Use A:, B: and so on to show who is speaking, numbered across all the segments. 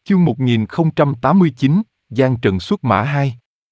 A: Chương 1089, Giang Trần xuất mã 2.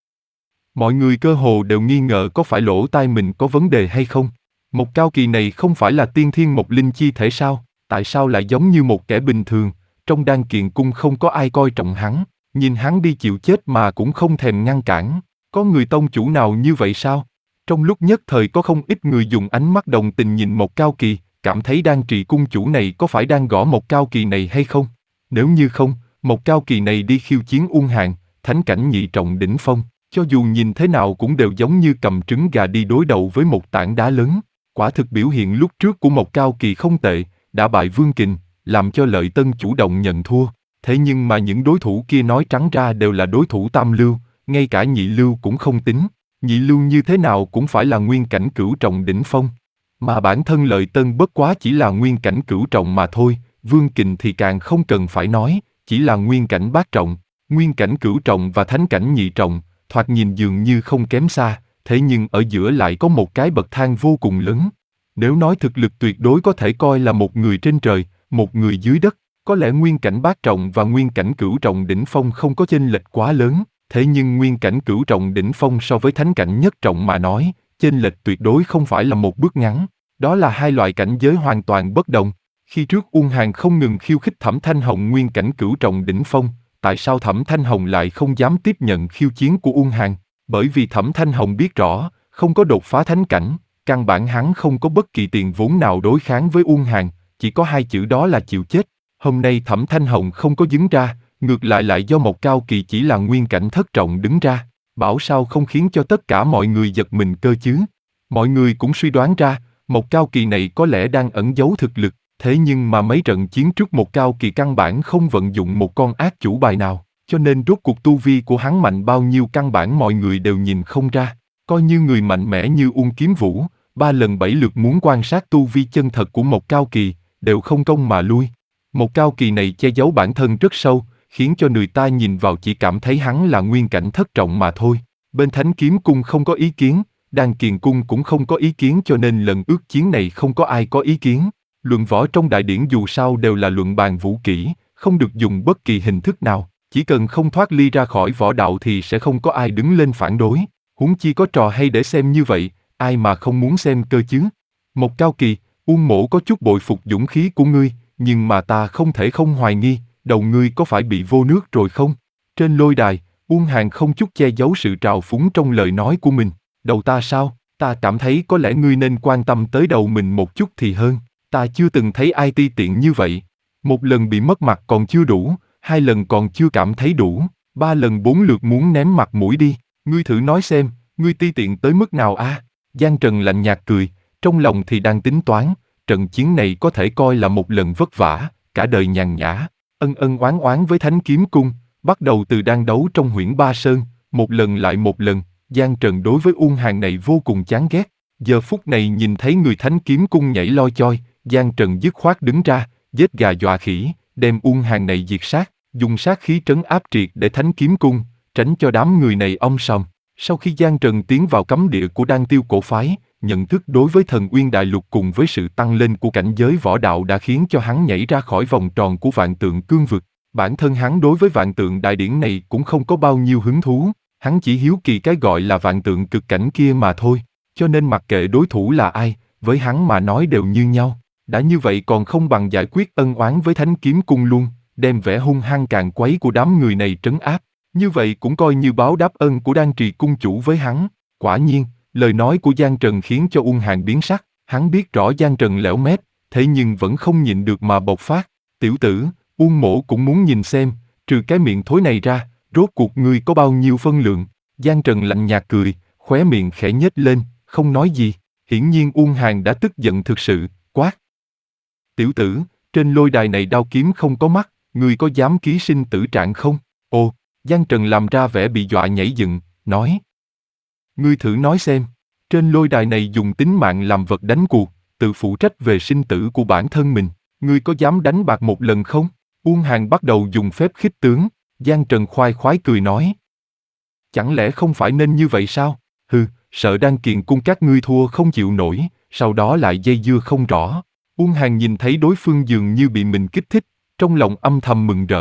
A: Mọi người cơ hồ đều nghi ngờ có phải lỗ tai mình có vấn đề hay không. Một Cao Kỳ này không phải là tiên thiên một linh chi thể sao, tại sao lại giống như một kẻ bình thường, trong Đan Kiền Cung không có ai coi trọng hắn, nhìn hắn đi chịu chết mà cũng không thèm ngăn cản, có người tông chủ nào như vậy sao? Trong lúc nhất thời có không ít người dùng ánh mắt đồng tình nhìn một Cao Kỳ, cảm thấy Đan Trì cung chủ này có phải đang gõ một Cao Kỳ này hay không? Nếu như không, một Cao Kỳ này đi khiêu chiến Uông Hàn, thánh cảnh nhị trọng đỉnh phong, cho dù nhìn thế nào cũng đều giống như cầm trứng gà đi đối đầu với một tảng đá lớn. Quả thực biểu hiện lúc trước của một Cao Kỳ không tệ, đã bại Vương Kình, làm cho Lợi Tân chủ động nhận thua. Thế nhưng mà những đối thủ kia nói trắng ra đều là đối thủ tam lưu, ngay cả nhị lưu cũng không tính. Nhị lưu như thế nào cũng phải là nguyên cảnh cửu trọng đỉnh phong. Mà bản thân Lợi Tân bất quá chỉ là nguyên cảnh cửu trọng mà thôi, Vương Kình thì càng không cần phải nói, chỉ là nguyên cảnh bát trọng. Nguyên cảnh cửu trọng và thánh cảnh nhị trọng, thoạt nhìn dường như không kém xa, thế nhưng ở giữa lại có một cái bậc thang vô cùng lớn. Nếu nói thực lực tuyệt đối có thể coi là một người trên trời, một người dưới đất, có lẽ nguyên cảnh bát trọng và nguyên cảnh cửu trọng đỉnh phong không có chênh lệch quá lớn, thế nhưng nguyên cảnh cửu trọng đỉnh phong so với thánh cảnh nhất trọng mà nói, chênh lệch tuyệt đối không phải là một bước ngắn. Đó là hai loại cảnh giới hoàn toàn bất đồng. Khi trước Uông Hàn không ngừng khiêu khích Thẩm Thanh Hồng nguyên cảnh cửu trọng đỉnh phong, tại sao Thẩm Thanh Hồng lại không dám tiếp nhận khiêu chiến của Uông Hàn? Bởi vì Thẩm Thanh Hồng biết rõ, không có đột phá thánh cảnh, căn bản hắn không có bất kỳ tiền vốn nào đối kháng với Uông Hàn, chỉ có hai chữ đó là chịu chết. Hôm nay Thẩm Thanh Hồng không có đứng ra, ngược lại do một Cao Kỳ chỉ là nguyên cảnh thất trọng đứng ra, bảo sao không khiến cho tất cả mọi người giật mình cơ chứ? Mọi người cũng suy đoán ra, một Cao Kỳ này có lẽ đang ẩn giấu thực lực, thế nhưng mà mấy trận chiến trước một Cao Kỳ căn bản không vận dụng một con ác chủ bài nào, cho nên rốt cuộc tu vi của hắn mạnh bao nhiêu căn bản mọi người đều nhìn không ra. Coi như người mạnh mẽ như Uông Kiếm Vũ, 3 lần 7 lượt muốn quan sát tu vi chân thật của một Cao Kỳ, đều không công mà lui. Một Cao Kỳ này che giấu bản thân rất sâu, khiến cho người ta nhìn vào chỉ cảm thấy hắn là nguyên cảnh thất trọng mà thôi. Bên Thánh Kiếm Cung không có ý kiến, Đan Kiền Cung cũng không có ý kiến, cho nên lần ước chiến này không có ai có ý kiến. Luận võ trong đại điển dù sao đều là luận bàn vũ kỹ, không được dùng bất kỳ hình thức nào, chỉ cần không thoát ly ra khỏi võ đạo thì sẽ không có ai đứng lên phản đối. Huống chi có trò hay để xem như vậy, ai mà không muốn xem cơ chứ? Một Cao Kỳ, Uông mỗ có chút bội phục dũng khí của ngươi, nhưng mà ta không thể không hoài nghi, đầu ngươi có phải bị vô nước rồi không? Trên lôi đài, Uông Hàn không chút che giấu sự trào phúng trong lời nói của mình. Đầu ta sao? Ta cảm thấy có lẽ ngươi nên quan tâm tới đầu mình một chút thì hơn. Ta chưa từng thấy ai ti tiện như vậy. Một lần bị mất mặt còn chưa đủ, 2 lần còn chưa cảm thấy đủ, 3 lần 4 lượt muốn ném mặt mũi đi. Ngươi thử nói xem, ngươi ti tiện tới mức nào a? Giang Trần lạnh nhạt cười, trong lòng thì đang tính toán, trận chiến này có thể coi là một lần vất vả, cả đời nhàn nhã, ân oán oán với Thánh Kiếm Cung, bắt đầu từ đang đấu trong Huyễn Ba Sơn, một lần lại một lần, Giang Trần đối với Uông Hàn này vô cùng chán ghét. Giờ phút này nhìn thấy người Thánh Kiếm Cung nhảy loi choi, Giang Trần dứt khoát đứng ra, giết gà dọa khỉ, đem Uông Hàn này diệt sát, dùng sát khí trấn áp triệt để Thánh Kiếm Cung, tránh cho đám người này om sòm. Sau khi Giang Trần tiến vào cấm địa của Đan Tiêu cổ phái, nhận thức đối với Thần Uyên Đại Lục cùng với sự tăng lên của cảnh giới võ đạo đã khiến cho hắn nhảy ra khỏi vòng tròn của Vạn Tượng Cương Vực. Bản thân hắn đối với Vạn Tượng Đại Điển này cũng không có bao nhiêu hứng thú, hắn chỉ hiếu kỳ cái gọi là Vạn Tượng cực cảnh kia mà thôi, cho nên mặc kệ đối thủ là ai, với hắn mà nói đều như nhau. Đã như vậy còn không bằng giải quyết ân oán với Thánh Kiếm Cung luôn, đem vẻ hung hăng càn quấy của đám người này trấn áp. Như vậy cũng coi như báo đáp ân của Đan Trì cung chủ với hắn. Quả nhiên, lời nói của Giang Trần khiến cho Uông Hàn biến sắc. Hắn biết rõ Giang Trần lẻo mép, thế nhưng vẫn không nhịn được mà bộc phát. Tiểu tử, Uông mỗ cũng muốn nhìn xem, trừ cái miệng thối này ra, rốt cuộc ngươi có bao nhiêu phân lượng. Giang Trần lạnh nhạt cười, khóe miệng khẽ nhếch lên, không nói gì. Hiển nhiên Uông Hàn đã tức giận thực sự, quát. Tiểu tử, trên lôi đài này đao kiếm không có mắt, ngươi có dám ký sinh tử trạng không? Ồ, Giang Trần làm ra vẻ bị dọa nhảy dựng, nói. Ngươi thử nói xem, trên lôi đài này dùng tính mạng làm vật đánh cuộc, tự phụ trách về sinh tử của bản thân mình, ngươi có dám đánh bạc một lần không? Uông Hàn bắt đầu dùng phép khích tướng, Giang Trần khoai khoái cười nói. Chẳng lẽ không phải nên như vậy sao? Hừ, sợ Đan Kiền Cung các ngươi thua không chịu nổi, sau đó lại dây dưa không rõ. Uông Hàn nhìn thấy đối phương dường như bị mình kích thích, trong lòng âm thầm mừng rỡ.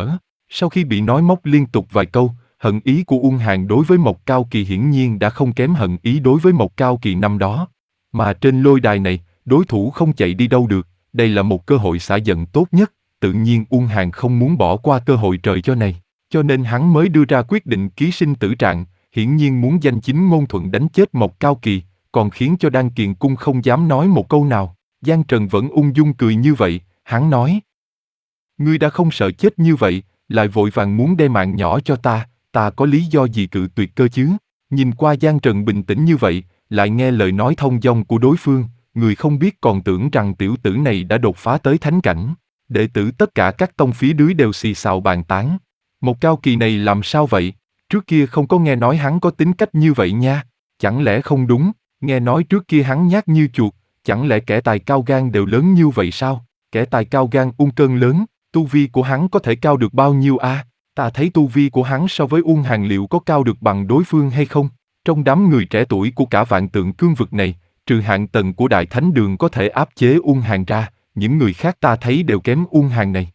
A: Sau khi bị nói móc liên tục vài câu, hận ý của Uông Hàn đối với Mộc Cao Kỳ hiển nhiên đã không kém hận ý đối với Mộc Cao Kỳ năm đó. Mà trên lôi đài này, đối thủ không chạy đi đâu được, đây là một cơ hội xả giận tốt nhất, tự nhiên Uông Hàn không muốn bỏ qua cơ hội trời cho này, cho nên hắn mới đưa ra quyết định ký sinh tử trạng, hiển nhiên muốn danh chính ngôn thuận đánh chết Mộc Cao Kỳ, còn khiến cho Đan Kiền Cung không dám nói một câu nào. Giang Trần vẫn ung dung cười như vậy, hắn nói: Ngươi đã không sợ chết như vậy, lại vội vàng muốn đe mạng nhỏ cho ta có lý do gì cự tuyệt cơ chứ? Nhìn qua Giang Trần bình tĩnh như vậy, lại nghe lời nói thông dong của đối phương, người không biết còn tưởng rằng tiểu tử này đã đột phá tới thánh cảnh. Đệ tử tất cả các tông phía dưới đều xì xào bàn tán. Một Cao Kỳ này làm sao vậy? Trước kia không có nghe nói hắn có tính cách như vậy nha. Chẳng lẽ không đúng, nghe nói trước kia hắn nhát như chuột, chẳng lẽ kẻ tài cao gan đều lớn như vậy sao? Kẻ tài cao gan ung cơn lớn, tu vi của hắn có thể cao được bao nhiêu a? Ta thấy tu vi của hắn so với Uông Hàn liệu có cao được bằng đối phương hay không? Trong đám người trẻ tuổi của cả vạn tượng cương vực này, trừ hạng tầng của Đại Thánh Đường có thể áp chế Uông Hàn ra, những người khác ta thấy đều kém Uông Hàn này.